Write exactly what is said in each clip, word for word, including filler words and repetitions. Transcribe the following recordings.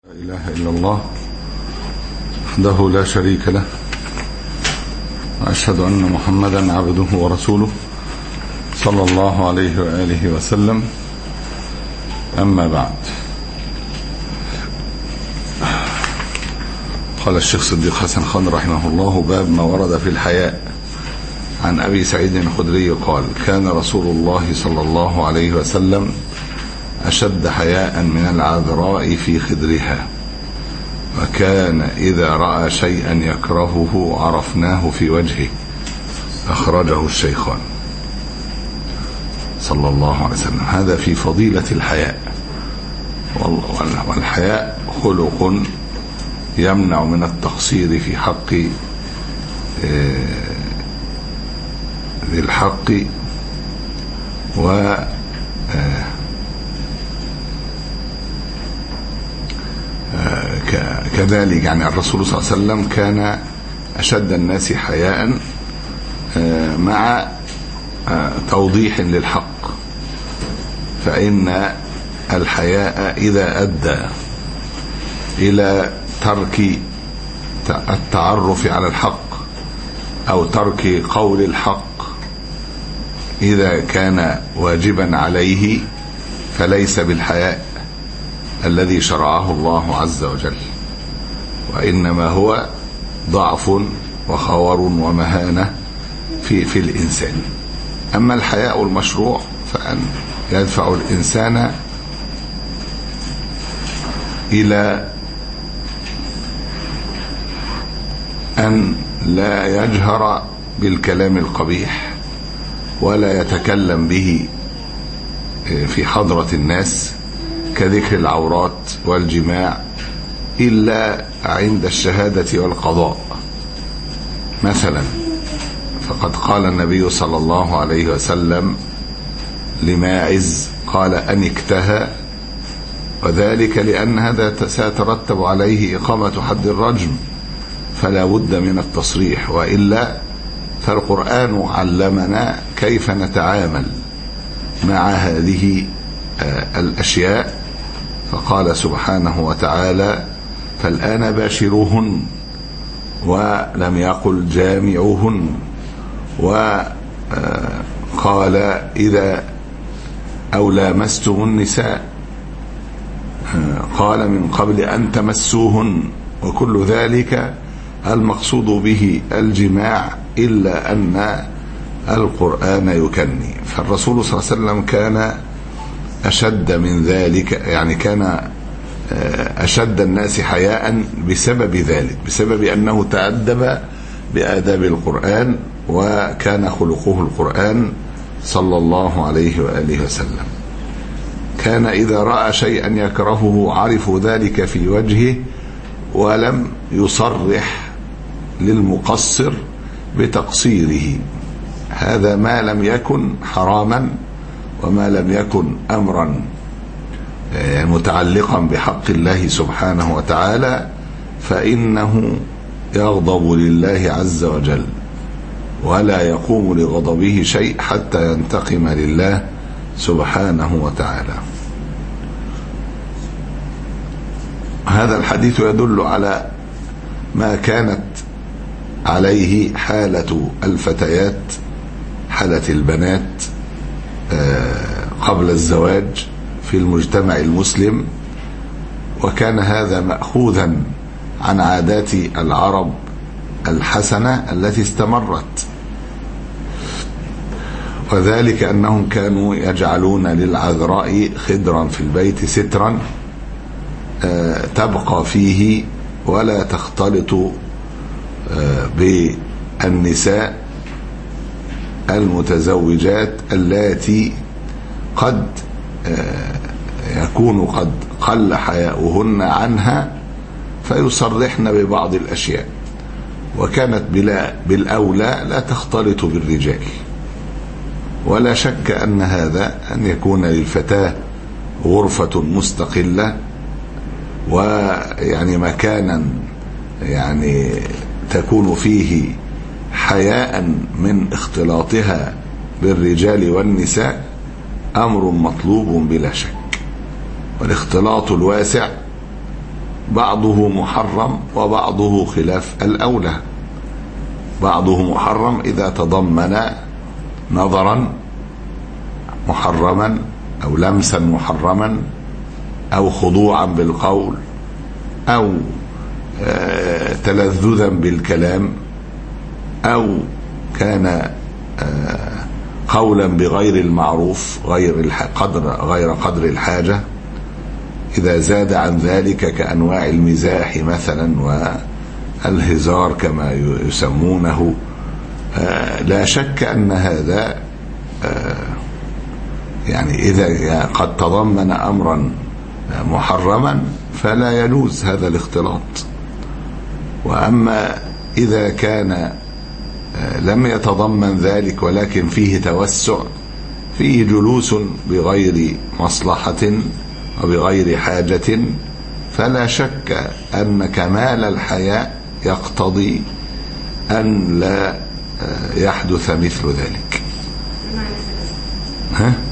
لا إله إلا الله وحده لا شريك له، وأشهد أن محمدا عبده ورسوله صلى الله عليه وآله وسلم. أما بعد، قال الشيخ صديق حسن خان رحمه الله: باب ما ورد في الحياء. عن أبي سعيد الخدري قال: كان رسول الله صلى الله عليه وسلم أشد حياء من العذراء في خدرها، وكان إذا رأى شيئا يكرهه عرفناه في وجهه. أخرجه الشيخان. صلى الله عليه وسلم. هذا في فضيلة الحياء، والحياء خلق يمنع من التقصير في حق ذي الحق، و كذلك يعني الرسول صلى الله عليه وسلم كان أشد الناس حياء مع توضيح للحق، فإن الحياء إذا أدى إلى ترك التعرف على الحق أو ترك قول الحق إذا كان واجبا عليه، فليس بالحياء الذي شرعه الله عز وجل، وإنما هو ضعف وخور ومهانة في في الإنسان. أما الحياء المشروع فأن يدفع الإنسان إلى أن لا يجهر بالكلام القبيح ولا يتكلم به في حضرة الناس كذكر العورات والجماع إلا عند الشهادة والقضاء مثلا. فقد قال النبي صلى الله عليه وسلم لماعز قال: أنكتها، وذلك لأن هذا سيترتب عليه إقامة حد الرجم، فلا بد من التصريح، وإلا فالقرآن علمنا كيف نتعامل مع هذه الأشياء. فقال سبحانه وتعالى: فالآن باشروهن، ولم يقل جامعوهن، وقال إذا أو لامستم النساء، قال من قبل أن تمسوهن، وكل ذلك المقصود به الجماع، إلا أن القرآن يكني. فالرسول صلى الله عليه وسلم كان أشد من ذلك، يعني كان أشد الناس حياء بسبب ذلك، بسبب أنه تأدب بآداب القرآن، وكان خلقه القرآن صلى الله عليه وآله وسلم. كان إذا رأى شيئا يكرهه عرفوا ذلك في وجهه، ولم يصرح للمقصر بتقصيره، هذا ما لم يكن حراما وما لم يكن أمرا متعلقا بحق الله سبحانه وتعالى، فإنه يغضب لله عز وجل، ولا يقوم لغضبه شيء حتى ينتقم لله سبحانه وتعالى. هذا الحديث يدل على ما كانت عليه حالة الفتيات، حالة البنات قبل الزواج في المجتمع المسلم، وكان هذا مأخوذا عن عادات العرب الحسنة التي استمرت، وذلك أنهم كانوا يجعلون للعذراء خدرا في البيت، سترا تبقى فيه ولا تختلط بالنساء المتزوجات اللاتي قد يكون قد قل حياؤهن عنها فيصرحن ببعض الأشياء، وكانت بلا بالأولى لا تختلط بالرجال. ولا شك أن هذا أن يكون للفتاة غرفة مستقلة، ويعني مكانا يعني تكون فيه حياء من اختلاطها بالرجال والنساء، أمر مطلوب بلا شك. والاختلاط الواسع بعضه محرم وبعضه خلاف الأولى. بعضه محرم إذا تضمن نظرا محرما أو لمسا محرما أو خضوعا بالقول أو تلذذا بالكلام أو كان قولا بغير المعروف غير قدر غير قدر الحاجة. إذا زاد عن ذلك كأنواع المزاح مثلا والهزار كما يسمونه، لا شك أن هذا يعني إذا قد تضمن أمرا محرما فلا يجوز هذا الاختلاط. وأما إذا كان لم يتضمن ذلك ولكن فيه توسع، فيه جلوس بغير مصلحة وبغير حاجة، فلا شك أن كمال الحياء يقتضي أن لا يحدث مثل ذلك. ها؟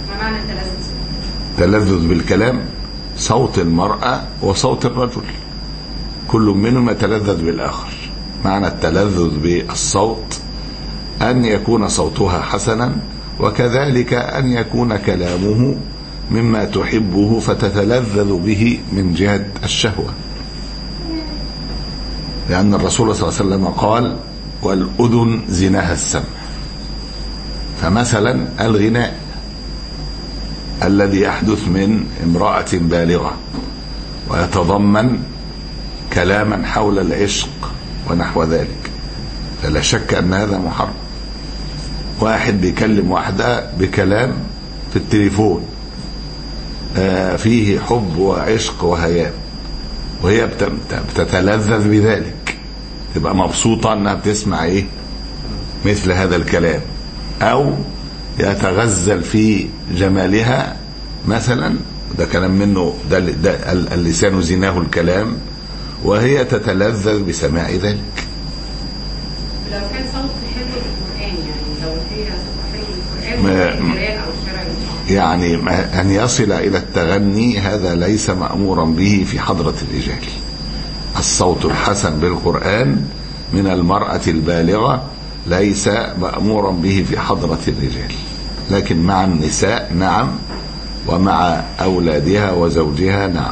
تلذذ بالكلام، صوت المرأة وصوت الرجل كل منهما يتلذذ بالآخر. معنى التلذذ بالصوت أن يكون صوتها حسنا، وكذلك أن يكون كلامه مما تحبه فتتلذذ به من جهة الشهوة، لأن الرسول صلى الله عليه وسلم قال: والأذن زناها السمع. فمثلا الغناء الذي يحدث من امرأة بالغة ويتضمن كلاما حول العشق ونحو ذلك، فلا شك أن هذا محرم. واحد بيكلم واحدة بكلام في التليفون فيه حب وعشق وهيام، وهي بتتلذذ بذلك، تبقى مبسوطة أنها بتسمع إيه مثل هذا الكلام، أو يتغزل في جمالها مثلا، ده كلام منه، ده, ده اللسان زناه الكلام، وهي تتلذذ بسماع ذلك. لو كان صوت حلو في القرآن، يعني لو فيها صوت حلو في القرآن أو الشرع، يعني أن يصل إلى التغني هذا ليس مأمورا به في حضرة الرجال. الصوت الحسن بالقرآن من المرأة البالغة ليس مأمورا به في حضرة الرجال، لكن مع النساء نعم، ومع أولادها وزوجها نعم.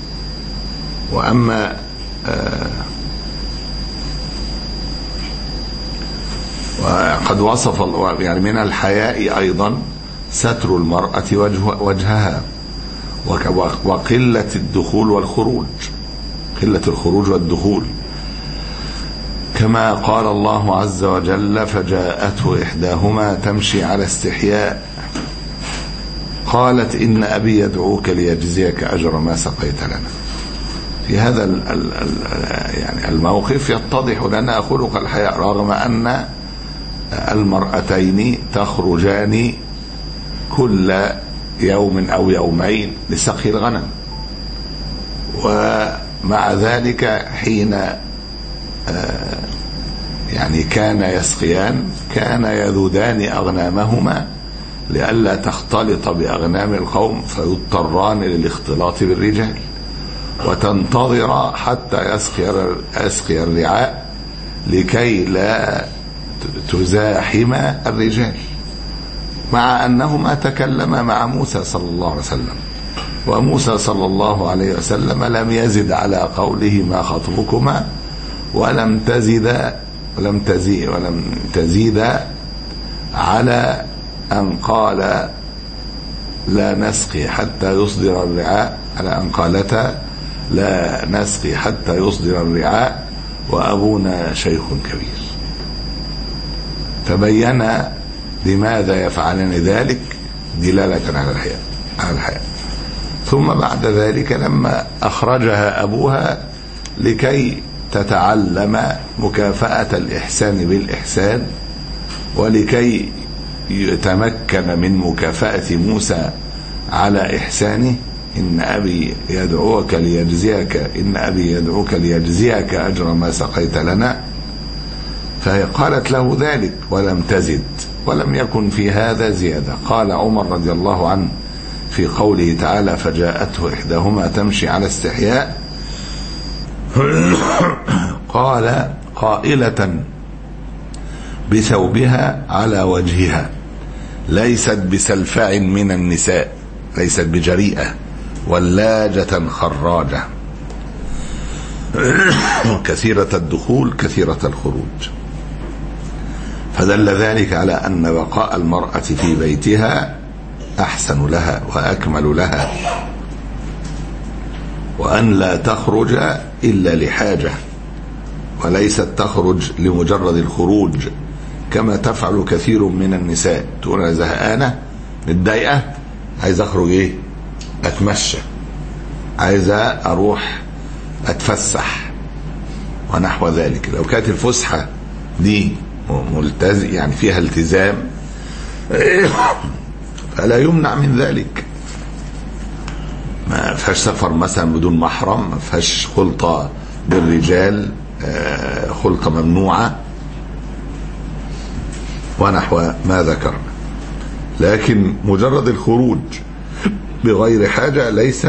وأما آه وقد وصف يعني من الحياء أيضا ستر المرأة وجه وجهها، وقلة الدخول والخروج، قلة الخروج والدخول، كما قال الله عز وجل: فجاءته إحداهما تمشي على استحياء قالت إن أبي يدعوك ليجزيك أجر ما سقيت لنا. في هذا ال ال ال يعني الموقف يتضح لنا خلق الحياء، رغم أن المرأتين تخرجان كل يوم أو يومين لسقي الغنم، ومع ذلك حين يعني كان يسقيان كان يذودان أغنامهما لئلا تختلط بأغنام القوم فيضطران للاختلاط بالرجال، وتنتظر حتى يسقي يسقي الرعاء لكي لا تزاحم الرجال، مع أنهما تكلما مع موسى صلى الله عليه وسلم، وموسى صلى الله عليه وسلم لم يزد على قوله ما خطبكما، ولم تزد ولم تزيد ولم تزيد على أن قال لا نسقي حتى يصدر الرعاء، على أن قالتا لا نسقي حتى يصدر الرعاء وأبونا شيخ كبير. فبين لماذا يفعلن ذلك دلالة على الحياء على الحياء. ثم بعد ذلك لما أخرجها أبوها لكي تتعلم مكافأة الإحسان بالإحسان، ولكي يتمكن من مكافأة موسى على إحسانه، إن أبي يدعوك ليجزيك إن أبي يدعوك ليجزيك أجر ما سقيت لنا، فهي قالت له ذلك ولم تزد، ولم يكن في هذا زيادة. قال عمر رضي الله عنه في قوله تعالى: فجاءته إحداهما تمشي على استحياء، قال قائلة بثوبها على وجهها ليست بسلفع من النساء، ليست بجريئة ولاجة خراجة كثيرة الدخول كثيرة الخروج. فدل ذلك على أن بقاء المرأة في بيتها أحسن لها وأكمل لها، وأن لا تخرج إلا لحاجة، وليست تخرج لمجرد الخروج كما تفعل كثير من النساء. تقول أنا زهقانة متضايقة عايز أخرج إيه أتمشى، عايزة أروح أتفسح ونحو ذلك. لو كانت الفسحة دي ملتزم يعني فيها التزام فلا يمنع من ذلك. ما فيهاش سفر مثلا بدون محرم، ما فيهاش خلطة بالرجال، خلطة ممنوعة ونحو ما ذكرنا. لكن مجرد الخروج بغير حاجة ليس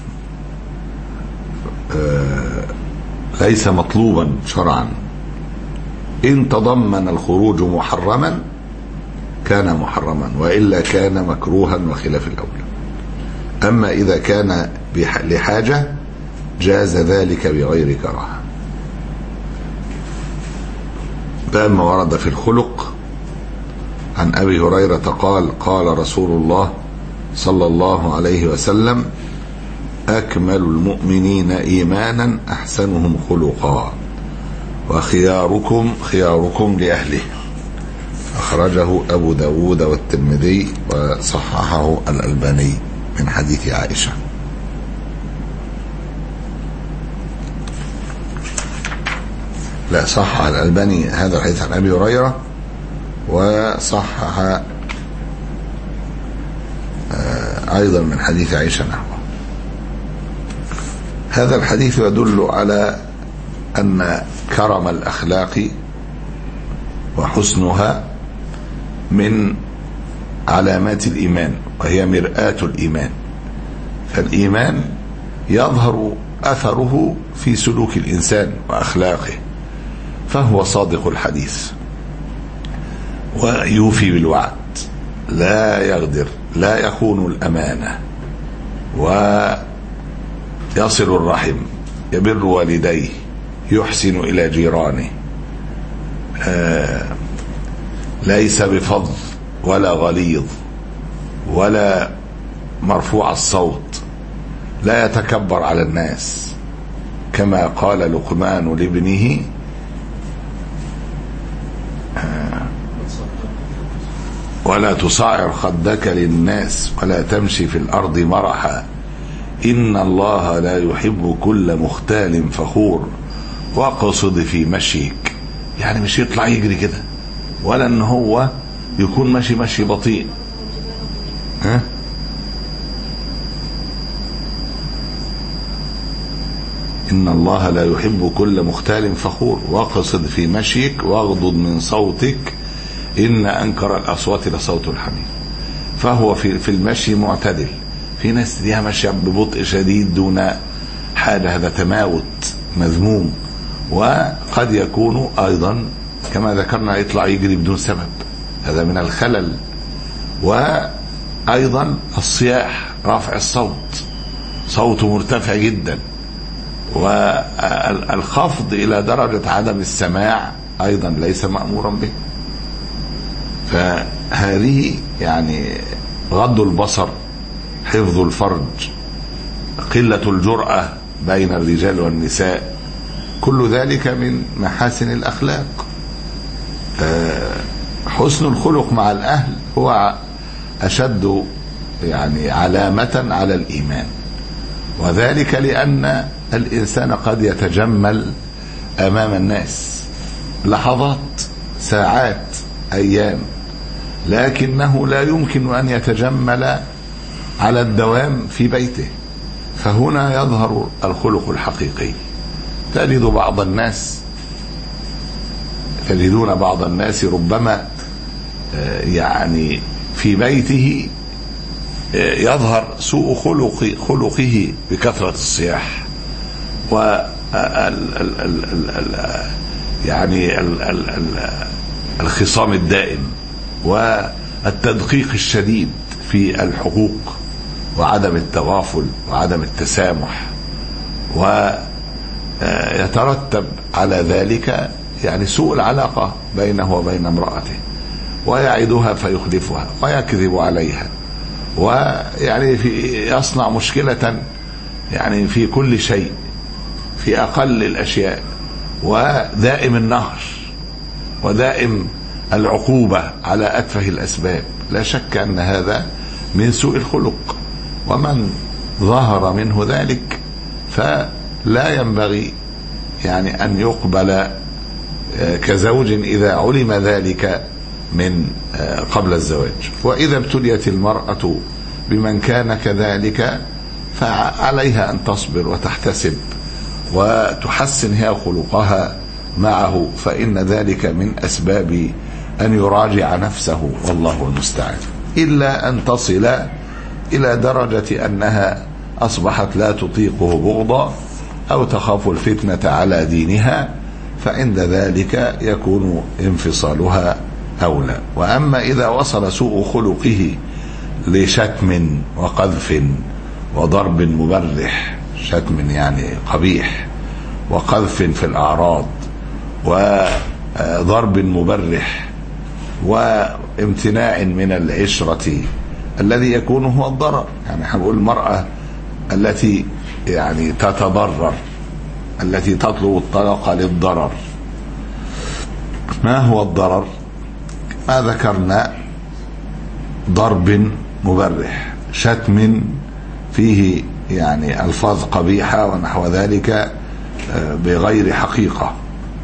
ليس مطلوبا شرعا. إن تضمن الخروج محرما كان محرما، وإلا كان مكروها وخلاف الأولى. أما إذا كان لحاجة جاز ذلك بغير كراهة. فأما ورد في الخلق عن أبي هريرة قال قال رسول الله صلى الله عليه وسلم أكمل المؤمنين إيمانا أحسنهم خلقا وخياركم خياركم لأهله. أخرجه أبو داود والترمذي وصححه الألباني من حديث عائشة. لا، صحح الألباني هذا الحديث عن أبي هريرة، وصحح أيضا من حديث عائشة نحوه. هذا الحديث يدل على أن كرم الأخلاق وحسنها من علامات الإيمان، وهي مرآة الإيمان. فالإيمان يظهر أثره في سلوك الإنسان وأخلاقه، فهو صادق الحديث ويوفي بالوعد، لا يغدر، لا يخون الأمانة، ويصل الرحم، يبر والديه، يحسن إلى جيرانه، آه ليس بفظ ولا غليظ ولا مرفوع الصوت، لا يتكبر على الناس، كما قال لقمان لابنه آه ولا تصعر خدك للناس ولا تمشي في الأرض مرحا إن الله لا يحب كل مختال فخور واقصد في مشيك. يعني مش يطلع يجري كده، ولا ان هو يكون ماشي ماشي بطيء. ها إن الله لا يحب كل مختال فخور واقصد في مشيك واغضض من صوتك إن أنكر الأصوات لصوت الحمير. فهو في في المشي معتدل. في ناس ديها ماشية ببطء شديد دون حاجة، هذا تماوت مذموم. وقد يكون أيضا كما ذكرنا يطلع يجري بدون سبب، هذا من الخلل. وأيضا الصياح، رفع الصوت، صوته مرتفع جدا، والخفض إلى درجة عدم السماع أيضا ليس مأمورا به. فهذه يعني غض البصر، حفظ الفرج، قلة الجرأة بين الرجال والنساء، كل ذلك من محاسن الأخلاق. حسن الخلق مع الأهل هو أشد يعني علامة على الإيمان، وذلك لأن الإنسان قد يتجمل أمام الناس لحظات، ساعات، أيام، لكنه لا يمكن أن يتجمل على الدوام في بيته. فهنا يظهر الخلق الحقيقي. تجد بعض الناس تجدون بعض الناس ربما يعني في بيته يظهر سوء خلق خلقه بكثرة الصياح ال ال ال ال ال يعني ال ال ال الخصام الدائم والتدقيق الشديد في الحقوق وعدم التغافل وعدم التسامح، ويترتب على ذلك يعني سوء العلاقة بينه وبين امرأته، ويعدها فيخلفها ويكذب عليها، ويعني في يصنع مشكلة يعني في كل شيء، في أقل الأشياء، ودائم النهر ودائم العقوبة على أتفه الأسباب. لا شك أن هذا من سوء الخلق، ومن ظهر منه ذلك فلا ينبغي يعني أن يقبل كزوج إذا علم ذلك من قبل الزواج. وإذا ابتليت المرأة بمن كان كذلك فعليها أن تصبر وتحتسب وتحسن هي خلقها معه، فإن ذلك من أسباب أن يراجع نفسه، والله المستعان. إلا أن تصل إلى درجة أنها أصبحت لا تطيقه بغضا أو تخاف الفتنة على دينها، فعند ذلك يكون انفصالها أولى. وأما إذا وصل سوء خلقه لشتم وقذف وضرب مبرح، شتم يعني قبيح، وقذف في الأعراض، وضرب مبرح، وامتناع من العشرة الذي يكون هو الضرر. يعني هنقول المرأة التي يعني تتضرر، التي تطلب الطلاق للضرر، ما هو الضرر؟ ما ذكرنا: ضرب مبرح، شتم فيه يعني ألفاظ قبيحة ونحو ذلك بغير حقيقة.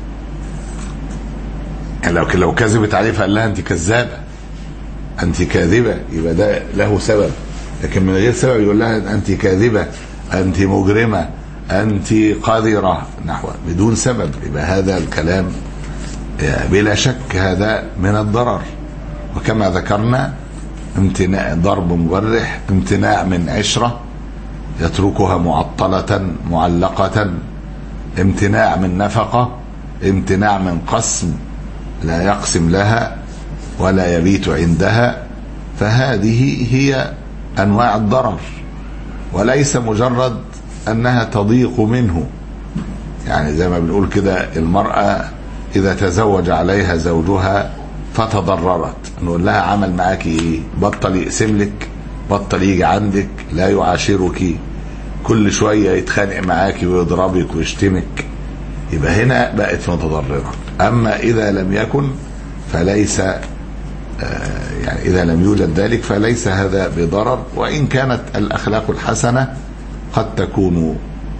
يعني لو لو كذبت عليه فقال لها أنت كذابة، أنت كاذبة، يبقى ده له سبب. لكن من غير سبب يقول لها أنت كاذبة، أنت مجرمة، أنت قذرة، نحو بدون سبب، يبقى هذا الكلام بلا شك هذا من الضرر. وكما ذكرنا امتناع ضرب مبرح، امتناع من عشرة يتركها معطلة معلقة، امتناع من نفقة، امتناع من قسم لا يقسم لها ولا يبيت عندها. فهذه هي أنواع الضرر، وليس مجرد أنها تضيق منه. يعني زي ما بنقول كده، المرأة إذا تزوج عليها زوجها فتضررت، نقول لها عمل معاك إيه؟ بطل يقسم لك، بطل يجي عندك، لا يعاشرك، كل شوية يتخانق معاك ويضربك ويشتمك، يبقى هنا بقت متضررة. أما إذا لم يكن فليس، يعني إذا لم يوجد ذلك فليس هذا بضرر. وإن كانت الأخلاق الحسنة قد تكون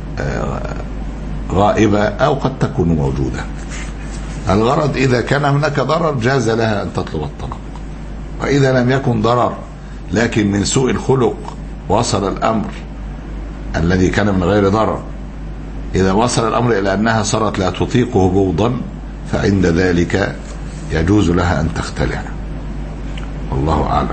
غائبة أو قد تكون موجودة. الغرض إذا كان هناك ضرر جاز لها أن تطلب الطلاق، وإذا لم يكن ضرر لكن من سوء الخلق وصل الأمر الذي كان من غير ضرر، إذا وصل الأمر إلى أنها صارت لا تطيقه بغضا، فعند ذلك يجوز لها أن تختلع، والله أعلم.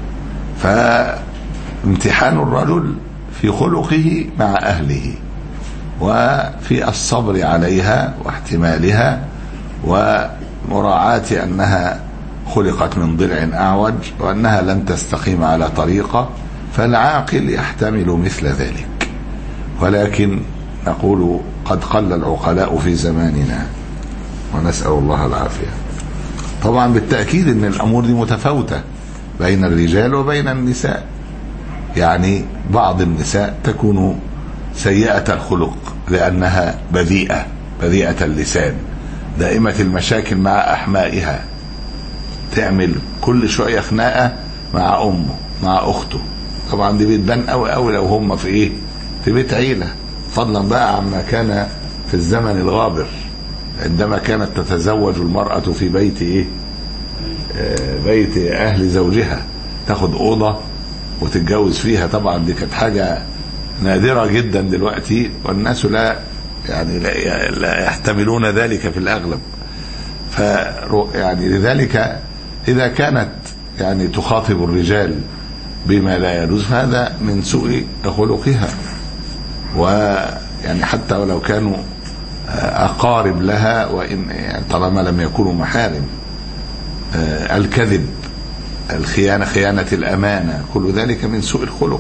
فامتحان الرجل في خلقه مع أهله، وفي الصبر عليها واحتمالها، ومراعاة أنها خلقت من ضلع أعوج وأنها لن تستقيم على طريقة، فالعاقل يحتمل مثل ذلك. ولكن نقول قد قل العقلاء في زماننا، ونسأل الله العافية. طبعا بالتأكيد أن الأمور دي متفاوتة بين الرجال وبين النساء. يعني بعض النساء تكون سيئة الخلق لأنها بذيئة، بذيئة اللسان، دائمة المشاكل مع أحمائها، تعمل كل شوية خناقة مع أمه مع أخته. طبعا دي بتبان أوي أوي لو هم في إيه، في بيت عيلة، فضلا بقى عما كان في الزمن الغابر عندما كانت تتزوج المرأة في بيت إيه، آه بيت أهل زوجها، تاخد أوضة وتتجوز فيها. طبعا دي كانت حاجة نادرة جدا دلوقتي، والناس لا يعني لا, لا يحتملون ذلك في الأغلب. ف يعني لذلك إذا كانت يعني تخاطب الرجال بما لا يجوز فهذا من سوء خلقها. ويعني حتى ولو كانوا أقارب لها وإن يعني طالما لم يكونوا محارم، الكذب، الخيانة، خيانة الأمانة، كل ذلك من سوء الخلق.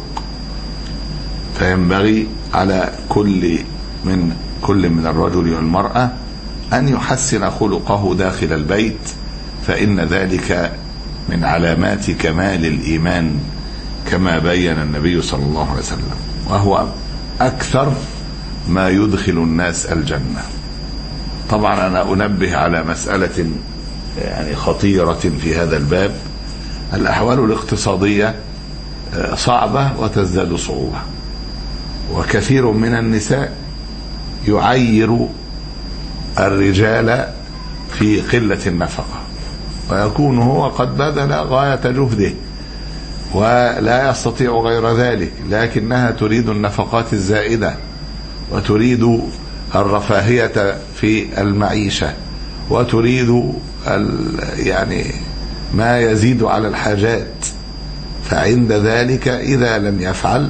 فينبغي على كل من كل من الرجل والمرأة أن يحسن خلقه داخل البيت، فإن ذلك من علامات كمال الإيمان كما بين النبي صلى الله عليه وسلم، وهو أكثر ما يدخل الناس الجنة. طبعا أنا أنبه على مسألة يعني خطيرة في هذا الباب. الأحوال الاقتصادية صعبة وتزداد صعوبة، وكثير من النساء يعير الرجال في قلة النفقة، ويكون هو قد بذل غاية جهده ولا يستطيع غير ذلك، لكنها تريد النفقات الزائدة وتريد الرفاهية في المعيشة وتريد يعني ما يزيد على الحاجات. فعند ذلك إذا لم يفعل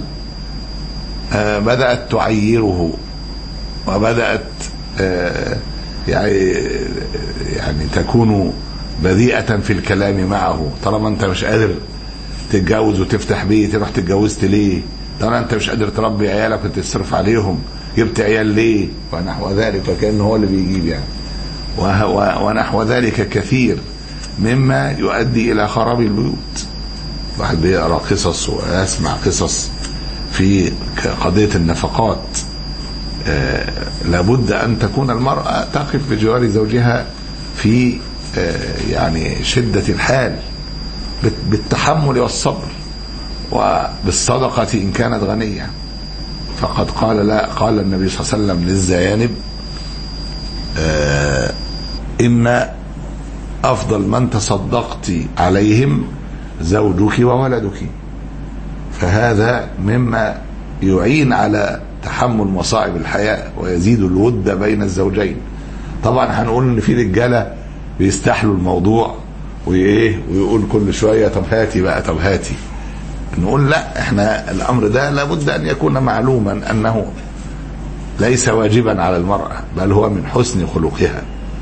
بدأت تعيره وبدأت يعني يعني تكون بذيئة في الكلام معه. طالما انت مش قادر تتجوز وتفتح بيت، رحت اتجوزت ليه؟ طالما انت مش قادر تربي عيالك وتصرف عليهم، جبت عيال ليه؟ ونحو ذلك، وكأنه هو اللي بيجيب يعني. ونحو ذلك كثير مما يؤدي إلى خراب البيوت. واحد بيقرأ قصص ويسمع قصص في قضية النفقات. آه لابد أن تكون المرأة تقف بجوار زوجها في آه يعني شدة الحال، بالتحمل والصبر وبالصدقة إن كانت غنية. فقد قال لا قال النبي صلى الله عليه وسلم للزيانب آه إن أفضل من تصدقت عليهم زوجك وولدك. فهذا مما يعين على تحمل مصائب الحياة ويزيد الود بين الزوجين. طبعا هنقول ان في رجاله بيستحلوا الموضوع وايه ويقول كل شويه طب هاتي بقى طب هاتي. نقول لا، احنا الامر ده لابد ان يكون معلوما انه ليس واجبا على المرأة، بل هو من حسن خلقها.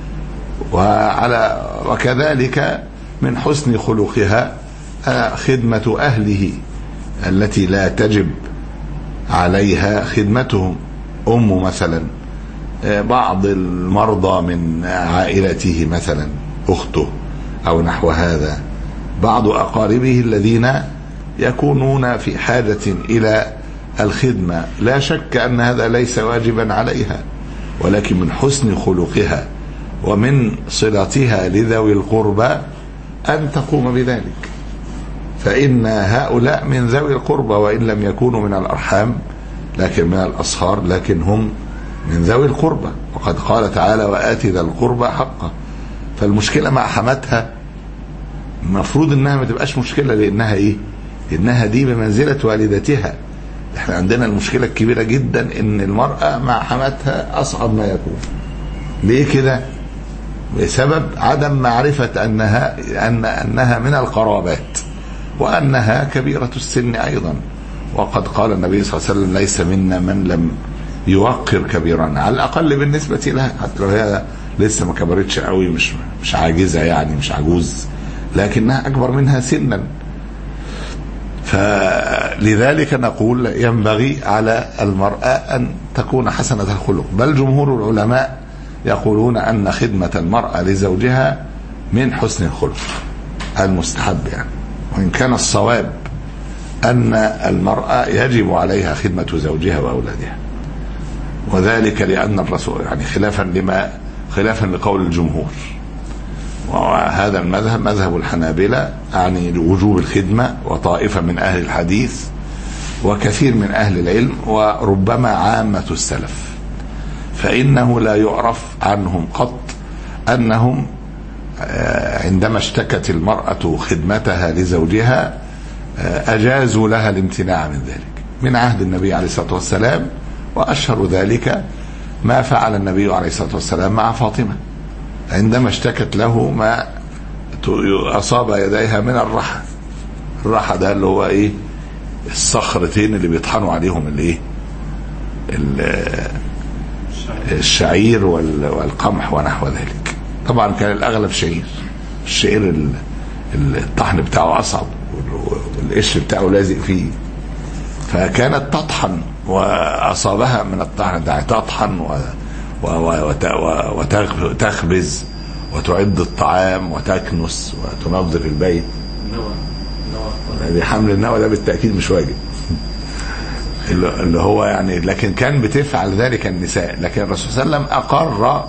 وعلى وكذلك من حسن خلقها خدمة أهله التي لا تجب عليها خدمتهم. أم مثلا، بعض المرضى من عائلته مثلا، أخته أو نحو هذا، بعض أقاربه الذين يكونون في حاجة إلى الخدمة، لا شك أن هذا ليس واجبا عليها، ولكن من حسن خلقها ومن صلتها لذوي القربى أن تقوم بذلك. فإن هؤلاء من ذوي القربى وإن لم يكونوا من الأرحام لكن من الأصهار، لكن هم من ذوي القربى. وقد قال تعالى وآتِ ذا القربى حقه. فالمشكلة مع حماتها المفروض انها ما تبقاش مشكلة، لانها ايه؟ انها دي بمنزلة والدتها. احنا عندنا المشكلة الكبيرة جدا ان المرأة مع حماتها اصعب ما يكون. ليه كده؟ بسبب عدم معرفة انها ان انها من القرابات وانها كبيرة السن ايضا. وقد قال النبي صلى الله عليه وسلم ليس منا من لم يوقر كبيرا، على الاقل بالنسبة لها، حتى لو هي لسه ما كبرتش قوي، مش مش عاجزة يعني، مش عجوز، لكنها أكبر منها سنا. فلذلك نقول ينبغي على المرأة أن تكون حسنة الخلق. بل جمهور العلماء يقولون أن خدمة المرأة لزوجها من حسن الخلق المستحب يعني، وإن كان الصواب أن المرأة يجب عليها خدمة زوجها وأولادها، وذلك لأن الرسول يعني خلافا لما خلافا لقول الجمهور. وهذا المذهب مذهب الحنابلة يعني وجوب الخدمة، وطائفة من أهل الحديث وكثير من أهل العلم وربما عامة السلف، فإنه لا يعرف عنهم قط أنهم عندما اشتكت المرأة خدمتها لزوجها أجازوا لها الامتناع من ذلك من عهد النبي عليه الصلاة والسلام. وأشهر ذلك ما فعل النبي عليه الصلاة والسلام مع فاطمة عندما اشتكت له ما أصاب يديها من الرحى. الرحى ده اللي هو ايه؟ الصخرتين اللي بيطحنوا عليهم الايه؟ الشعير والقمح ونحو ذلك. طبعا كان الأغلب شعير، الشعير الطحن بتاعه أصعب والقشر بتاعه لازق فيه، فكانت تطحن وأصابها من الطحن ده تطحن وتخبز وتعد الطعام وتكنس وتنظف البيت. حمل النوى ده بالتأكيد مش واجب اللي هو يعني، لكن كان بتفعل ذلك النساء. لكن الرسول صلى الله عليه وسلم أقر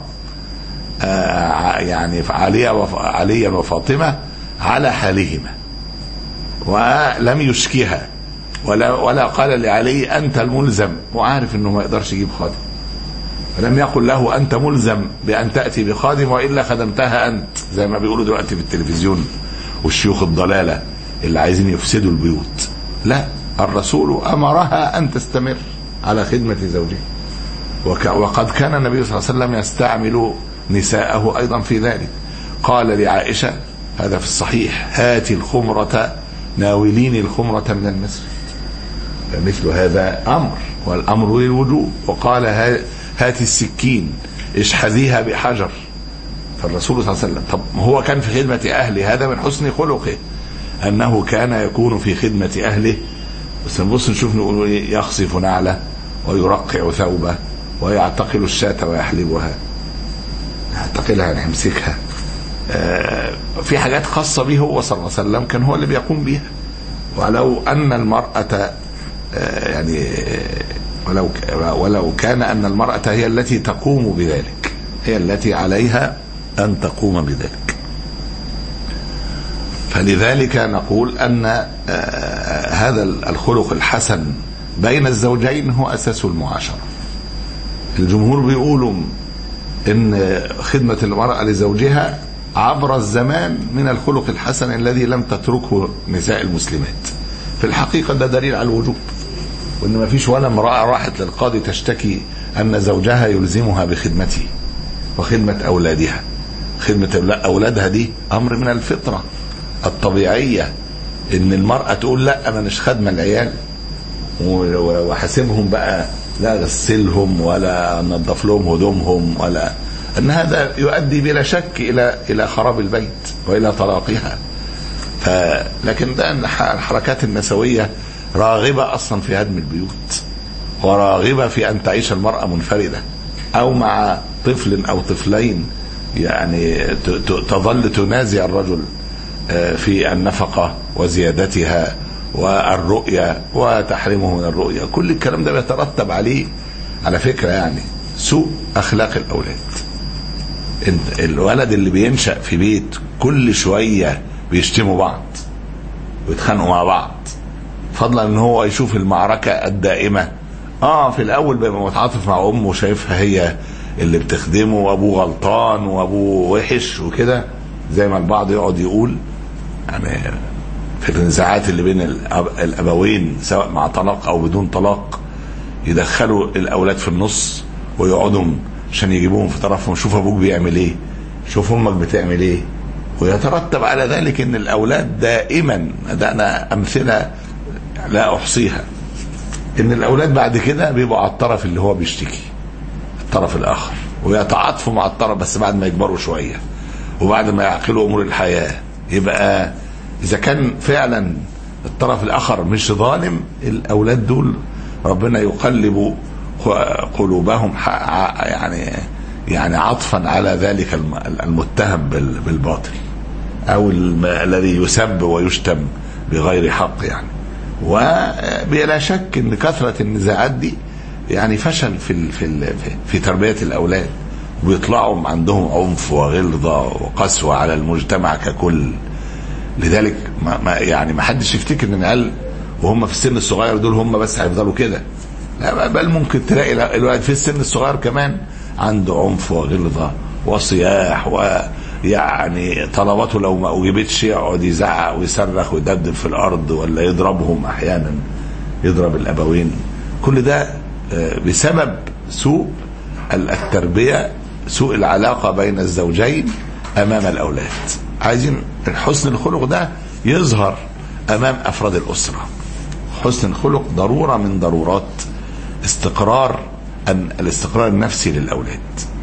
يعني عليا وفاطمة على حالهما ولم يشكيها ولا ولا قال لعلي أنت الملزم، وعارف أنه ما يقدرش يجيب خادم، فلم يقل له أنت ملزم بأن تأتي بخادم وإلا خدمتها أنت، زي ما بيقولوا دلوقتي في التلفزيون والشيوخ الضلالة اللي عايزين يفسدوا البيوت. لا، الرسول أمرها أن تستمر على خدمة زوجها، وقد كان النبي صلى الله عليه وسلم يستعمل نساءه أيضا في ذلك. قال لعائشة هذا في الصحيح: هاتي الخمرة ناوليني الخمرة من المسجد، فمثل هذا أمر، والأمر للوجوب. وقال هاتي السكين اشحذيها بحجر، فالرسول صلى الله عليه وسلم طب هو كان في خدمة أهله، هذا من حسن خلقه أنه كان يكون في خدمة أهله. بس نبص نشوف نقول يخصف نعله ويرقع ثوبه ويعتقل الشاة ويحلبها، يعتقلها يعني يمسكها. آه في حاجات خاصة به هو صلى الله عليه وسلم كان هو اللي بيقوم بها. ولو أن المرأة آه يعني ولو ولو كان أن المرأة هي التي تقوم بذلك، هي التي عليها أن تقوم بذلك. فلذلك نقول أن هذا الخلق الحسن بين الزوجين هو أساس المعاشرة. الجمهور بيقولوا إن خدمة المرأة لزوجها عبر الزمان من الخلق الحسن الذي لم تتركه نساء المسلمات. في الحقيقة ده دليل على الوجوب، وإن ما فيش ولا امرأة راحت للقاضي تشتكي أن زوجها يلزمها بخدمته وخدمة أولادها. خدمة أولادها دي أمر من الفطرة الطبيعية، إن المرأة تقول لا أنا مش خدمة العيال وحاسبهم بقى، لا غسلهم ولا نظف لهم هدومهم، ولا أن هذا يؤدي بلا شك إلى إلى خراب البيت وإلى طلاقها. لكن ده الحركات النسوية راغبة أصلا في هدم البيوت، وراغبة في أن تعيش المرأة منفردة أو مع طفل أو طفلين، يعني تظل تنازع الرجل في النفقة وزيادتها والرؤية وتحريمه من الرؤية. كل الكلام ده بيترتب عليه على فكرة يعني سوء أخلاق الأولاد. الولد اللي بينشأ في بيت كل شوية بيشتموا بعض ويتخانقوا مع بعض، فضلا ان هو يشوف المعركة الدائمة. اه في الاول بيبقى متعاطف مع امه وشايفها هي اللي بتخدمه وابوه غلطان وابوه وحش وكده، زي ما البعض يقعد يقول يعني في النزاعات اللي بين الابوين سواء مع طلاق او بدون طلاق، يدخلوا الاولاد في النص ويقعدوا عشان يجيبوهم في طرفهم، شوف ابوك بيعمل ايه، شوف امك بتعمل ايه، ويترتب على ذلك ان الاولاد دائما، ده انا امثله لا احصيها، ان الاولاد بعد كده بيبقوا على الطرف اللي هو بيشتكي، الطرف الاخر، ويتعاطفوا مع الطرف بس بعد ما يكبروا شويه وبعد ما يعقلوا امور الحياه. يبقى اذا كان فعلا الطرف الاخر مش ظالم، الاولاد دول ربنا يقلب قلوبهم يعني يعني عطفا على ذلك المتهم بالباطل او الذي يسب ويشتم بغير حق يعني. وبلا شك ان كثرة النزاعات دي يعني فشل في في في تربية الاولاد، وبيطلعوا عندهم عنف وغلظة وقسوة على المجتمع ككل. لذلك ما يعني ما حدش يفتكر ان العيال وهم في السن الصغير دول هم بس هيفضلوا كده، لا، بل ممكن تلاقي الولد في السن الصغير كمان عنده عنف وغلظة وصياح، ويعني طلباته لو ما أجيبتش يقعد يزعق ويصرخ ويدبدب في الأرض، ولا يضربهم أحيانا، يضرب الأبوين. كل ده بسبب سوء التربية، سوء العلاقة بين الزوجين أمام الأولاد. عايزين حسن الخلق ده يظهر أمام أفراد الأسرة. حسن الخلق ضرورة من ضرورات استقرار أن الاستقرار النفسي للأولاد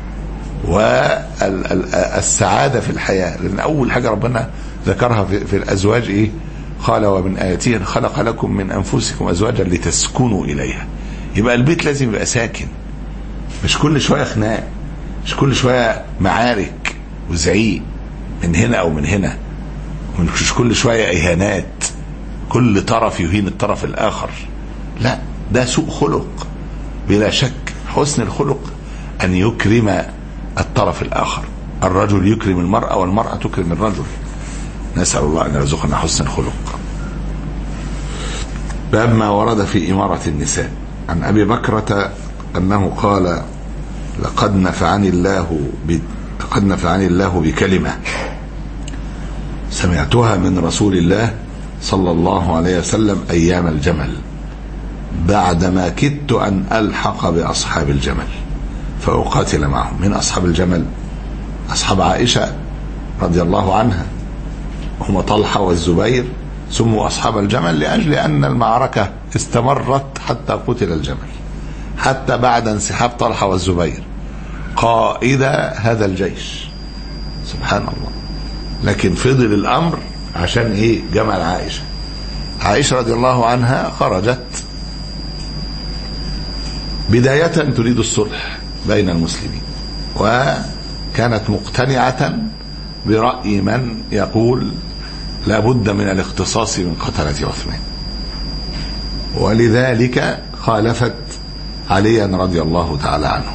والسعادة في الحياة. لأن أول حاجة ربنا ذكرها في الأزواج إيه؟ قال ومن آياته خلق لكم من أنفسكم أزواجا لتسكنوا إليها. يبقى البيت لازم يبقى ساكن، مش كل شوية خناق، مش كل شوية معارك وزعيق من هنا أو من هنا، مش كل شوية إهانات، كل طرف يهين الطرف الآخر. لا، ده سوء خلق بلا شك. حسن الخلق أن يكرم الطرف الآخر، الرجل يكرم المرأة والمرأة تكرم الرجل. نسأل الله أن يرزقنا حسن الخلق. باب ما ورد في إمارة النساء. عن أبي بكرة أنه قال لقد نفعني الله ب... لقد نفعني الله بكلمة سمعتها من رسول الله صلى الله عليه وسلم أيام الجمل بعدما كدت أن ألحق بأصحاب الجمل فأقاتل معهم. من أصحاب الجمل؟ أصحاب عائشة رضي الله عنها، هم طلحة والزبير، سموا أصحاب الجمل لأجل أن المعركة استمرت حتى قتل الجمل، حتى بعد انسحاب طلحة والزبير قائد هذا الجيش. سبحان الله. لكن فضل الأمر عشان إيه؟ جمل عائشة. عائشة رضي الله عنها خرجت بداية تريد الصلح بين المسلمين، وكانت مقتنعة برأي من يقول لا بد من الاختصاص من قتلة عثمان، ولذلك خالفت عليا رضي الله تعالى عنه.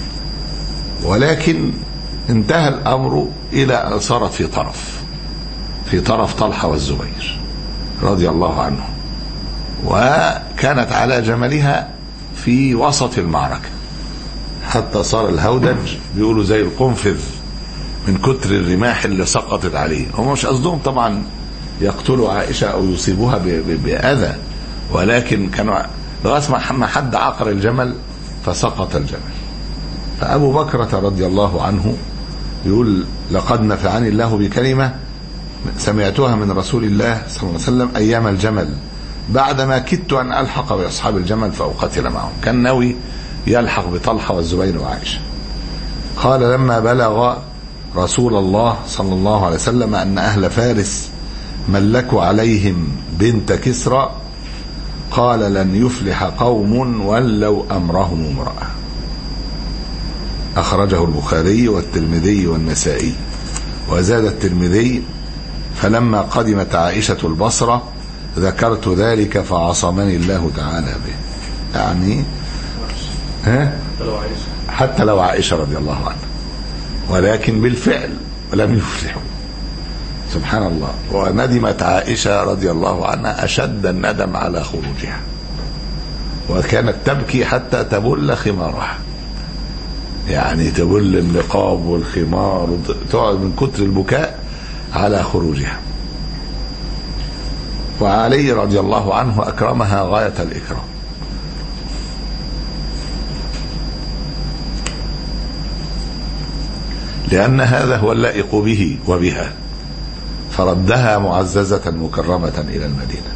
ولكن انتهى الأمر إلى أن صارت في طرف في طرف طلحة والزبير رضي الله عنه، وكانت على جملها في وسط المعركة حتى صار الهودج بيقولوا زي القنفذ من كتر الرماح اللي سقطت عليه. هم مش قصدهم طبعا يقتلوا عائشة أو يصيبوها بأذى، ولكن كانوا لغاية ما حد عقر الجمل فسقط الجمل. فأبو بكرة رضي الله عنه يقول لقد نفعني الله بكلمة سمعتها من رسول الله صلى الله عليه وسلم أيام الجمل بعدما كدت أن ألحق بأصحاب الجمل فأقاتل معهم. كان ناوي يلحق بطلحة والزبير وعائشة. قال لما بلغ رسول الله صلى الله عليه وسلم أن أهل فارس ملكوا عليهم بنت كسرى قال لن يفلح قوم ولوا أمرهم امرأة. أخرجه البخاري والترمذي والنسائي. وزاد الترمذي فلما قدمت عائشة البصرة ذكرت ذلك فعصمني الله تعالى به. يعني ها؟ حتى لو عائشة رضي الله عنها، ولكن بالفعل لم يفلحوا. سبحان الله. وندمت عائشة رضي الله عنها أشد الندم على خروجها، وكانت تبكي حتى تبل خمارها، يعني تبل النقاب والخمار، تقعد من كتر البكاء على خروجها. وعلي رضي الله عنه أكرمها غاية الإكرام، لأن هذا هو اللائق به وبها، فردها معززة مكرمة إلى المدينة،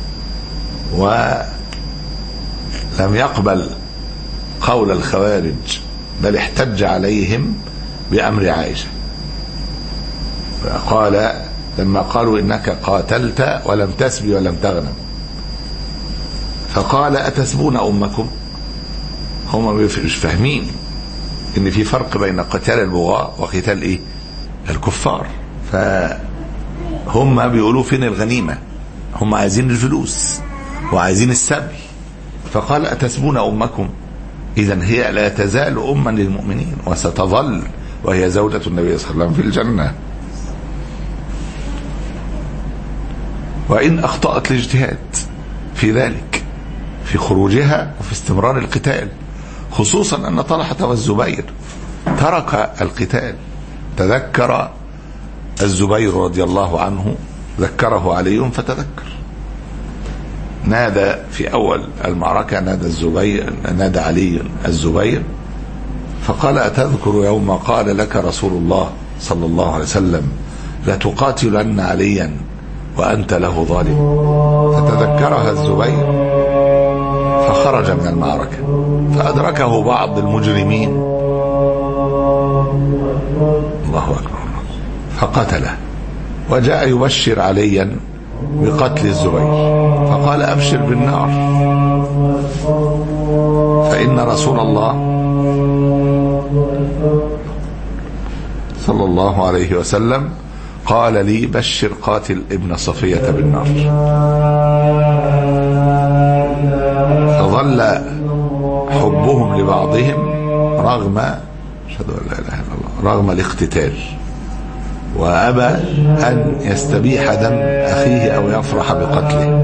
ولم يقبل قول الخوارج بل احتج عليهم بأمر عائشة. فقال لما قالوا إنك قاتلت ولم تسبي ولم تغنم، فقال أتسبون أمكم؟ هم مش فاهمين إن في فرق بين قتال البغاة وقتال إيه؟ الكفار. فهم بيقولوا فين الغنيمة، هم عايزين الفلوس وعايزين السبي. فقال أتسبون أمكم؟ إذن هي لا تزال أما للمؤمنين وستظل، وهي زوجة النبي صلى الله عليه وسلم في الجنة. وإن أخطأت الاجتهاد في ذلك، في خروجها وفي استمرار القتال، خصوصا أن طلحة والزبير ترك القتال. تذكر الزبير رضي الله عنه، ذكره علي فتذكر، نادى في أول المعركة، نادى الزبير نادى علي الزبير فقال أتذكر يوم قال لك رسول الله صلى الله عليه وسلم لتقاتلن عليا وأنت له ظالم؟ فتذكرها الزبير فخرج من المعركة، فأدركه بعض المجرمين، الله أكبر، فقتله، وجاء يبشر عليا بقتل الزبير، فقال أبشر بالنار، فإن رسول الله صلى الله عليه وسلم قال لي بشر قاتل ابن صفية بالنار. فظل حبهم لبعضهم رغم أشهد أن لا إله إلا الله رغم الاقتتال، وأبى أن يستبيح دم أخيه أو يفرح بقتله.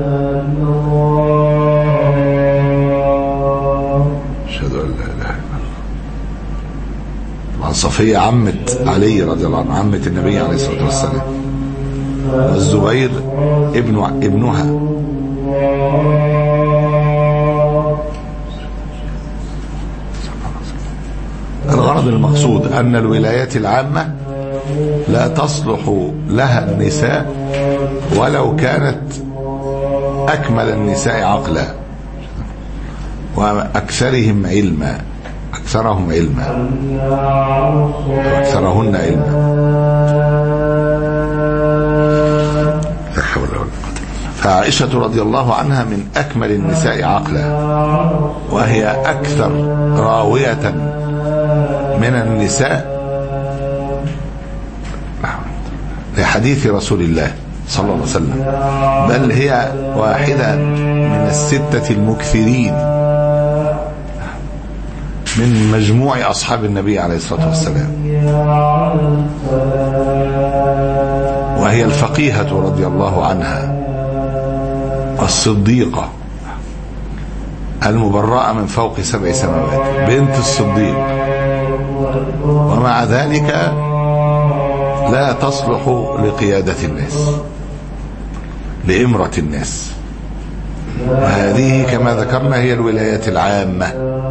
أشهد أن لا إله إلا الله. طبعا صفية عمة علي رضي الله عنه، عمة النبي عليه الصلاة والسلام، والزبير ابن ابنها. الغرض المقصود أن الولايات العامة لا تصلح لها النساء ولو كانت أكمل النساء عقلا وأكثرهم علما، أكثرهم علما وأكثرهن علما. لا حول ولا قوة. فعائشة رضي الله عنها من أكمل النساء عقلا، وهي أكثر راوية من النساء لحديث رسول الله صلى الله عليه وسلم، بل هي واحدة من الستة المكثرين من مجموع أصحاب النبي عليه الصلاة والسلام، وهي الفقيهة رضي الله عنها الصديقة المبرأة من فوق سبع سماوات، بنت الصديق، ومع ذلك لا تصلح لقيادة الناس، لإمرة الناس. وهذه كما ذكرنا هي الولايات العامة.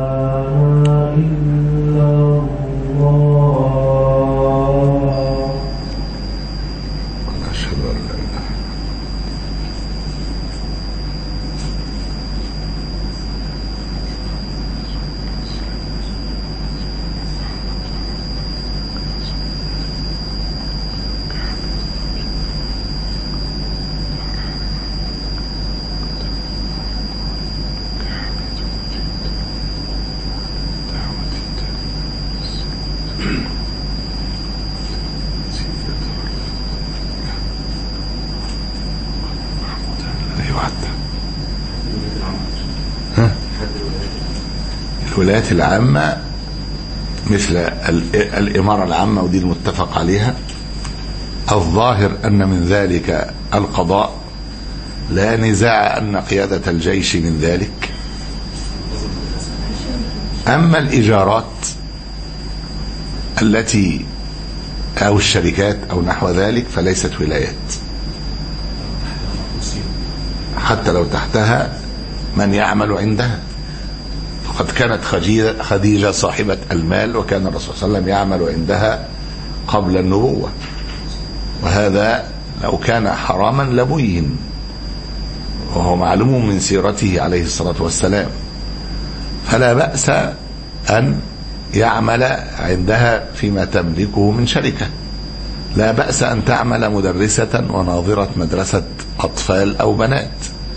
الولايات العامة مثل الإمارة العامة، ودي المتفق عليها. الظاهر أن من ذلك القضاء، لا نزاع أن قيادة الجيش من ذلك. أما الإيجارات التي أو الشركات أو نحو ذلك فليست ولايات، حتى لو تحتها من يعمل عندها. فقد كانت خديجة صاحبة المال، وكان الرسول صلى الله عليه وسلم يعمل عندها قبل النبوة، وهذا لو كان حراما لبين، وهو معلوم من سيرته عليه الصلاة والسلام. فلا بأس أن يعمل عندها فيما تملكه من شركة، لا بأس أن تعمل مدرسة وناظرة مدرسة أطفال أو بنات،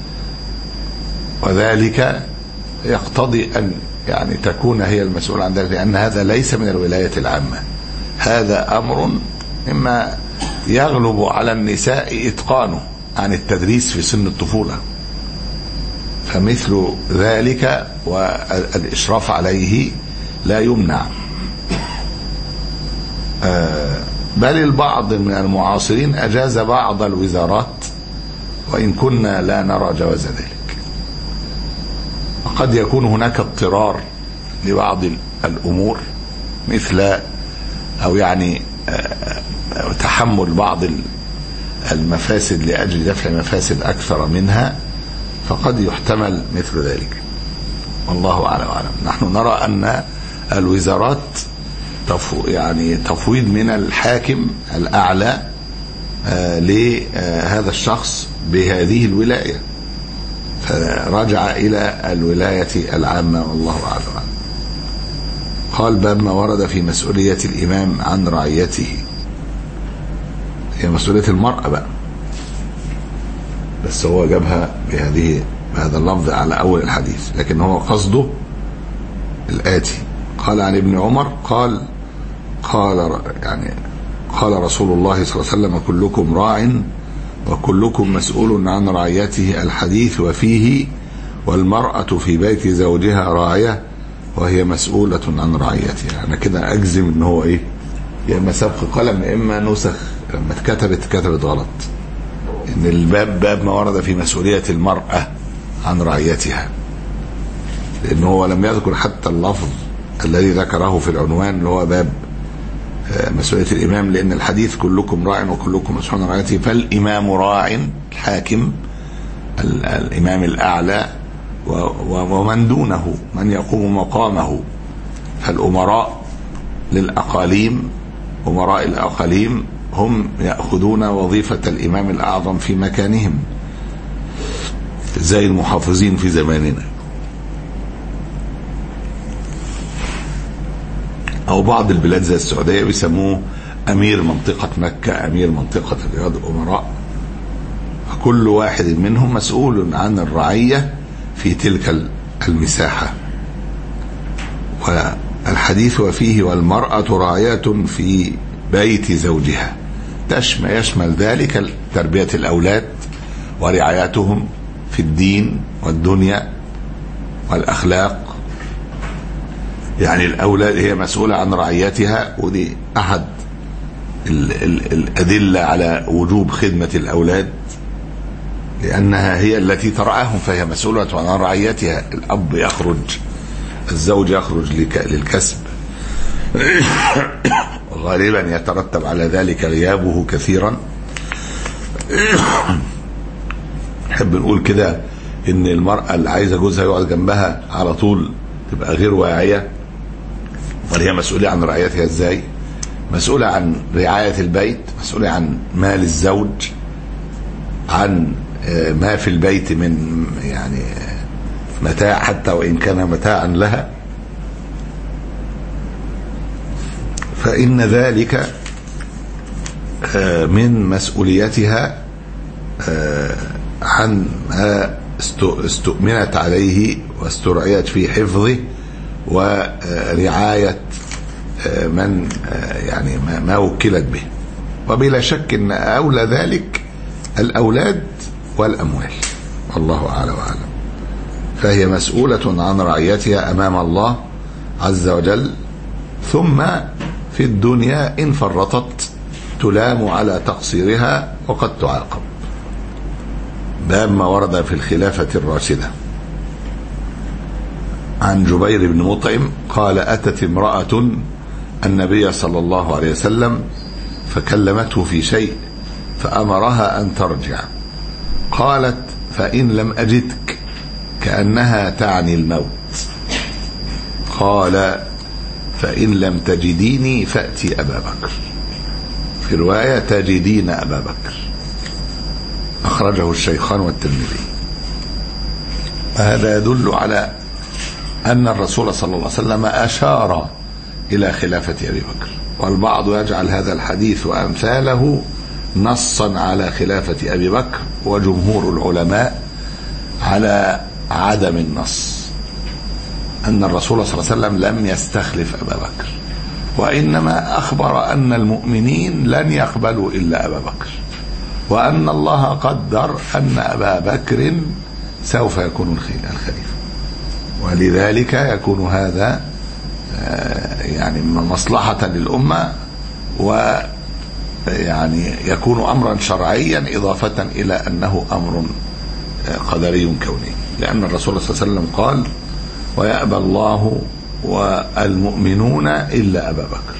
وذلك يقتضي أن يعني تكون هي المسؤولة عن ذلك، لأن هذا ليس من الولاية العامة. هذا أمر مما يغلب على النساء إتقانه عن التدريس في سن الطفولة، فمثل ذلك والإشراف عليه لا يمنع. بل البعض من المعاصرين أجاز بعض الوزارات، وإن كنا لا نرى جواز ذلك. وقد يكون هناك اضطرار لبعض الأمور، مثل أو يعني تحمل بعض المفاسد لأجل دفع مفاسد أكثر منها، فقد يحتمل مثل ذلك، والله أعلم. نحن نرى أن الوزارات يعني تفويض من الحاكم الأعلى لهذا الشخص بهذه الولاية، فرجع إلى الولاية العامة والله أعلم. قال باب ما ورد في مسؤولية الإمام عن رعيته. هي مسؤولية المرأة بقى، بس هو جابها بهذه بهذا اللفظ على أول الحديث، لكن هو قصده الآتي. قال عن ابن عمر قال قال يعني قال رسول الله صلى الله عليه وسلم كلكم راع وكلكم مسؤول عن رعيته، الحديث وفيه والمرأة في بيت زوجها راعية وهي مسؤولة عن رعيتها. أنا كده أجزم إن هو إيه، يا إما سبق قلم يا إما نسخ لما اتكتبت كتبت غلط، إن الباب باب ما ورد في مسؤولية المرأة عن رعيتها، لأنه هو لم يذكر حتى اللفظ الذي ذكره في العنوان اللي هو باب مسؤولية الإمام، لأن الحديث كلكم راع وكلكم مسؤول عن رعيته، فالإمام راع، الحاكم الإمام الأعلى ومن دونه من يقوم مقامه، فالأمراء للأقاليم أمراء الأقاليم هم يأخذون وظيفة الإمام الأعظم في مكانهم، زي المحافظين في زماننا، أو بعض البلاد زي السعودية بيسموه أمير منطقة مكة، أمير منطقة الرياض، الأمراء. كل واحد منهم مسؤول عن الرعية في تلك المساحة. والحديث وفيه والمرأة راعية في بيت زوجها، يشمل ذلك تربية الأولاد ورعايتهم في الدين والدنيا والأخلاق. يعني الأولاد هي مسؤولة عن رعيتها، ودي أحد ال ال الأدلة على وجوب خدمة الأولاد، لأنها هي التي ترعاهم، فهي مسؤولة عن رعيتها. الأب يخرج، الزوج يخرج للكسب، غالبا يترتب على ذلك غيابه كثيرا. نحب نقول كده إن المرأة اللي عايزة جوزها يقعد جنبها على طول تبقى غير واعية. وهي مسؤولة عن رعايتها ازاي؟ مسؤولة عن رعاية البيت، مسؤولة عن مال الزوج، عن ما في البيت من يعني متاع، حتى وإن كان متاعا لها، فإن ذلك من مسؤوليتها عن ما استؤمنت عليه واسترعيت في حفظه ورعاية من يعني ما وكلت به. وبلا شك ان اولى ذلك الاولاد والاموال، والله اعلى واعلم. فهي مسؤولة عن رعيتها امام الله عز وجل، ثم في الدنيا ان فرطت تلام على تقصيرها وقد تعاقب. باب ما ورد في الخلافة الراشدة. عن جبير بن مطعم قال أتت امرأة النبي صلى الله عليه وسلم فكلمته في شيء فأمرها أن ترجع، قالت فإن لم أجدك، كأنها تعني الموت. قال فإن لم تجديني فأتي أبا بكر، في رواية تجدين أبا بكر، أخرجه الشيخان والترمذي. هذا يدل على أن الرسول صلى الله عليه وسلم أشار إلى خلافة أبي بكر، والبعض يجعل هذا الحديث وأمثاله نصا على خلافة أبي بكر، وجمهور العلماء على عدم النص، أن الرسول صلى الله عليه وسلم لم يستخلف أبا بكر، وإنما أخبر أن المؤمنين لن يقبلوا إلا أبا بكر، وأن الله قدر أن أبا بكر سوف يكون الخليفة، ولذلك يكون هذا يعني مصلحة للأمة، ويعني يكون أمرا شرعيا إضافة إلى أنه أمر قدري كوني، لأن الرسول صلى الله عليه وسلم قال ويأبى الله والمؤمنون إلا أبا بكر.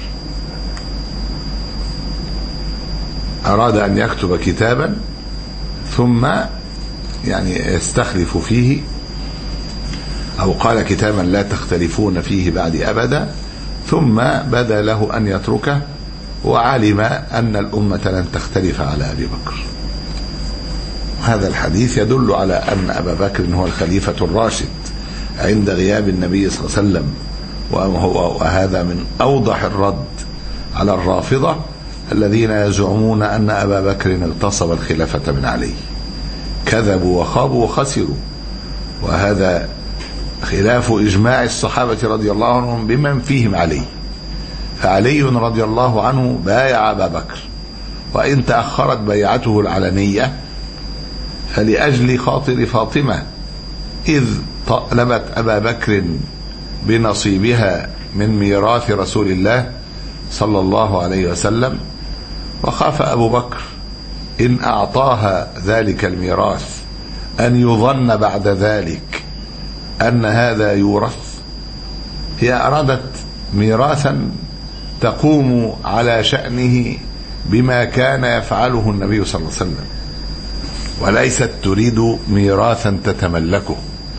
أراد أن يكتب كتابا ثم يعني يستخلف فيه، أو قال كتابا لا تختلفون فيه بعد أبدا، ثم بدا له أن يتركه، وعلم أن الأمة لن تختلف على أبي بكر. هذا الحديث يدل على أن أبا بكر هو الخليفة الراشد عند غياب النبي صلى الله عليه وسلم، وهذا من أوضح الرد على الرافضة الذين يزعمون أن أبا بكر اغتصب الخلافة من علي. كذبوا وخابوا وخسروا، وهذا خلاف إجماع الصحابة رضي الله عنهم بمن فيهم علي. فعلي رضي الله عنه بايع أبا بكر، وإن تأخرت بيعته العلنية فلأجل خاطر فاطمة إذ طالبت أبا بكر بنصيبها من ميراث رسول الله صلى الله عليه وسلم، وخاف أبو بكر إن أعطاها ذلك الميراث أن يظن بعد ذلك أن هذا يورث. هي أرادت ميراثا تقوم على شأنه بما كان يفعله النبي صلى الله عليه وسلم، وليست تريد ميراثا تتملكه،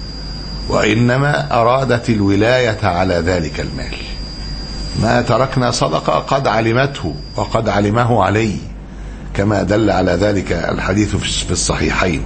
وإنما أرادت الولاية على ذلك المال. ما تركنا صدقة قد علمته وقد علمه علي، كما دل على ذلك الحديث في الصحيحين،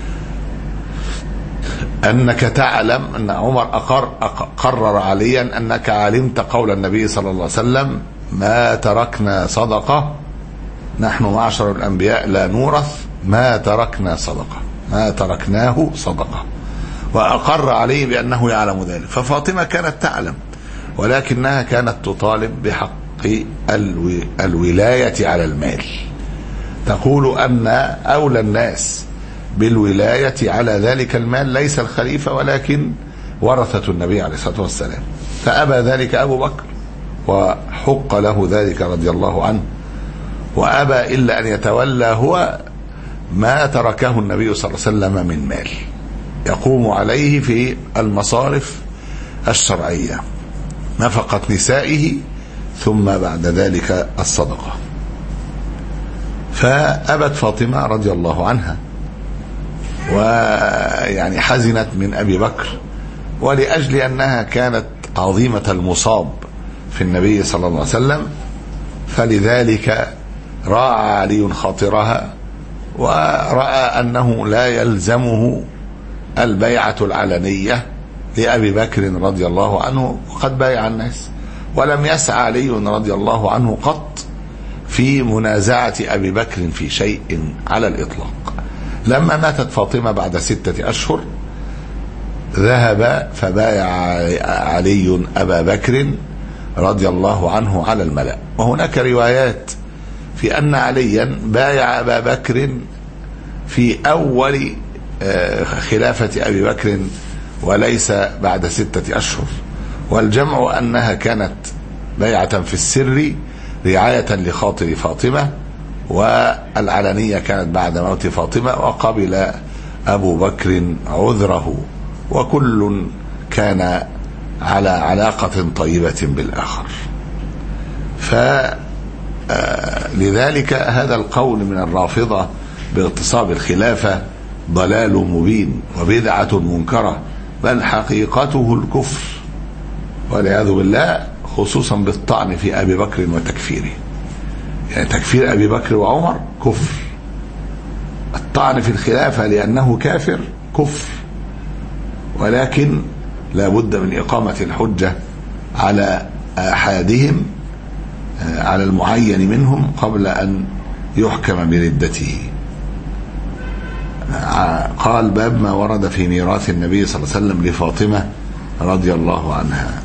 أنك تعلم أن عمر أقر قرر عليا أنك علمت قول النبي صلى الله عليه وسلم: ما تركنا صدقة، نحن معشر الأنبياء لا نورث ما تركنا صدقة، ما تركناه صدقة. وأقر عليه بأنه يعلم ذلك. ففاطمة كانت تعلم، ولكنها كانت تطالب بحق الولاية على المال، تقول أن أولى الناس بالولاية على ذلك المال ليس الخليفة ولكن ورثة النبي عليه الصلاة والسلام. فأبى ذلك أبو بكر، وحق له ذلك رضي الله عنه، وأبى إلا أن يتولى هو ما تركه النبي صلى الله عليه وسلم من مال يقوم عليه في المصارف الشرعية، نفقة نسائه ثم بعد ذلك الصدقة. فأبت فاطمة رضي الله عنها، ويعني حزنت من أبي بكر، ولأجل أنها كانت عظيمة المصاب في النبي صلى الله عليه وسلم، فلذلك راعى علي خاطرها، ورأى أنه لا يلزمه البيعة العلنية لأبي بكر رضي الله عنه، وقد بايع الناس. ولم يسعى علي رضي الله عنه قط في منازعة أبي بكر في شيء على الإطلاق. لما ماتت فاطمة بعد ستة أشهر ذهب فبايع علي أبا بكر رضي الله عنه على الملأ. وهناك روايات في أن عليا بايع أبا بكر في أول خلافة أبي بكر وليس بعد ستة أشهر، والجمع أنها كانت بيعة في السر رعاية لخاطر فاطمة، والعلنية كانت بعد موت فاطمة، وقبل أبو بكر عذره، وكل كان على علاقة طيبة بالآخر. فلذلك هذا القول من الرافضة باغتصاب الخلافة ضلال مبين وبدعة منكرة، بل حقيقته الكفر والعياذ بالله، خصوصا بالطعن في أبي بكر وتكفيره. يعني تكفير أبي بكر وعمر كفر، الطعن في الخلافة لأنه كافر كفر، ولكن لا بد من إقامة الحجة على أحدهم، على المعين منهم، قبل أن يحكم بردته. قال: باب ما ورد في ميراث النبي صلى الله عليه وسلم لفاطمة رضي الله عنها.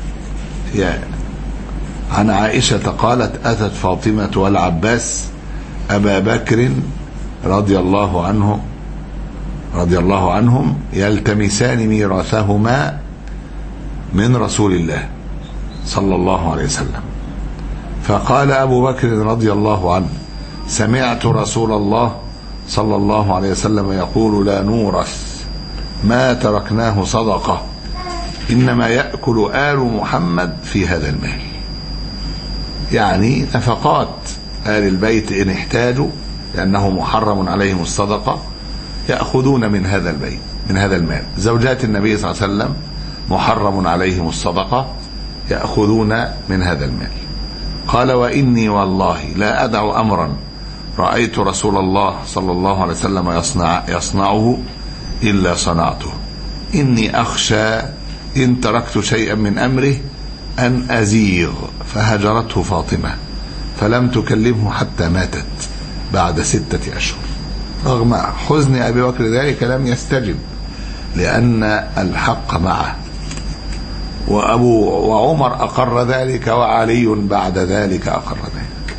عن عائشة قالت: أتت فاطمة والعباس أبا بكر رضي الله عنه رضي الله عنهم يلتمسان ميراثهما من رسول الله صلى الله عليه وسلم، فقال أبو بكر رضي الله عنه: سمعت رسول الله صلى الله عليه وسلم يقول: لا نورث ما تركناه صدقة، إنما يأكل آل محمد في هذا المال. يعني نفقات آل البيت إن احتاجوا، لأنه محرم عليهم الصدقة، يأخذون من هذا البيت من هذا المال. زوجات النبي صلى الله عليه وسلم محرم عليهم الصدقة، يأخذون من هذا المال. قال: وإني والله لا أدع أمرا رأيت رسول الله صلى الله عليه وسلم يصنع يصنعه إلا صنعته، إني أخشى إن تركت شيئا من أمره أن أزيغ. فهجرته فاطمة فلم تكلمه حتى ماتت بعد ستة أشهر. رغم حزن أبي بكر ذلك لم يستجب، لأن الحق معه، وأبو وعمر أقر ذلك، وعلي بعد ذلك أقر ذلك.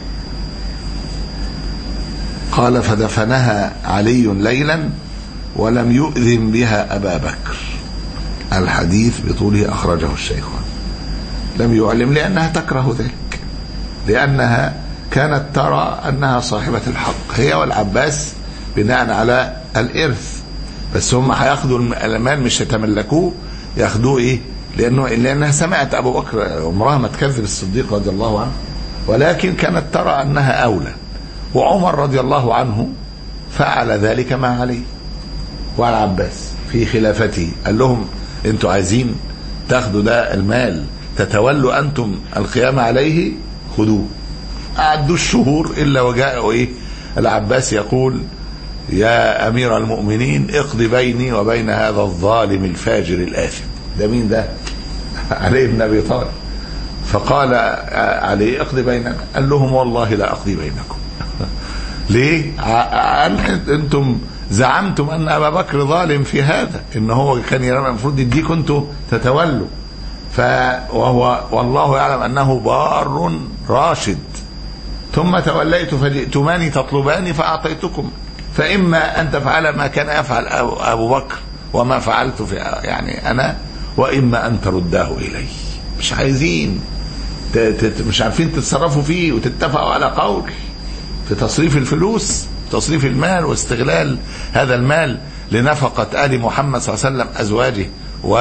قال فدفنها علي ليلا ولم يؤذن بها أبا بكر. الحديث بطوله أخرجه الشيخان. لم يعلم لأنها تكره ذلك، لأنها كانت ترى أنها صاحبة الحق هي والعباس بناء على الإرث، بس هم هياخدوا المال مش يتملكوه، ياخدوه إيه؟ لأنه لأنها سمعت أبو بكر عمرها ما تكذب الصديق رضي الله عنه، ولكن كانت ترى أنها أولى. وعمر رضي الله عنه فعل ذلك مع علي وعلى عباس في خلافته، قال لهم انتوا عايزين تاخدوا ده المال تتولوا أنتم القيام عليه، خدوه. عدوا الشهور إلا وجاءوا إيه؟ العباس يقول يا أمير المؤمنين اقضي بيني وبين هذا الظالم الفاجر الآثم. ده مين ده؟ علي بن أبي طالب. فقال علي اقضي بيننا، قال لهم والله لا أقضي بينكم. ليه؟ أنتم زعمتم أن أبا بكر ظالم في هذا، إن هو كان المفروض يديكم أنتم تتولوا، فهو والله يعلم أنه بار راشد. ثم توليت فجئتماني تطلباني فأعطيتكم، فإما أن تفعل ما كان يفعل أبو بكر وما فعلت في يعني أنا، وإما أن ترداه إلي. مش عايزين مش عارفين تتصرفوا فيه وتتفقوا على قول في تصريف الفلوس، تصريف المال واستغلال هذا المال لنفقة آل محمد صلى الله عليه وسلم أزواجه و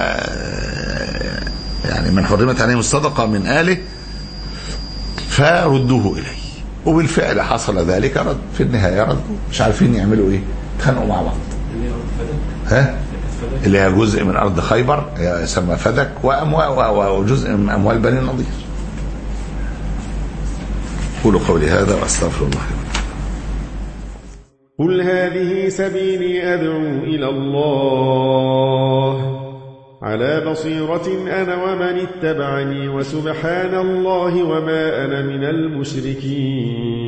يعني من حرمت عليهم الصدقة من آله، فردوه إليه. وبالفعل حصل ذلك، رد في النهاية ردوا، مش عارفين يعملوا إيه، اتخانقوا مع بعض. ها اللي هي جزء من أرض خيبر يسمى فدك، وجزء من أموال بني النضير. قولوا قولي هذا وأستغفر الله. قل هذه سبيلي أدعو إلى الله على بصيرة أنا ومن اتبعني، وسبحان الله وما أنا من المشركين.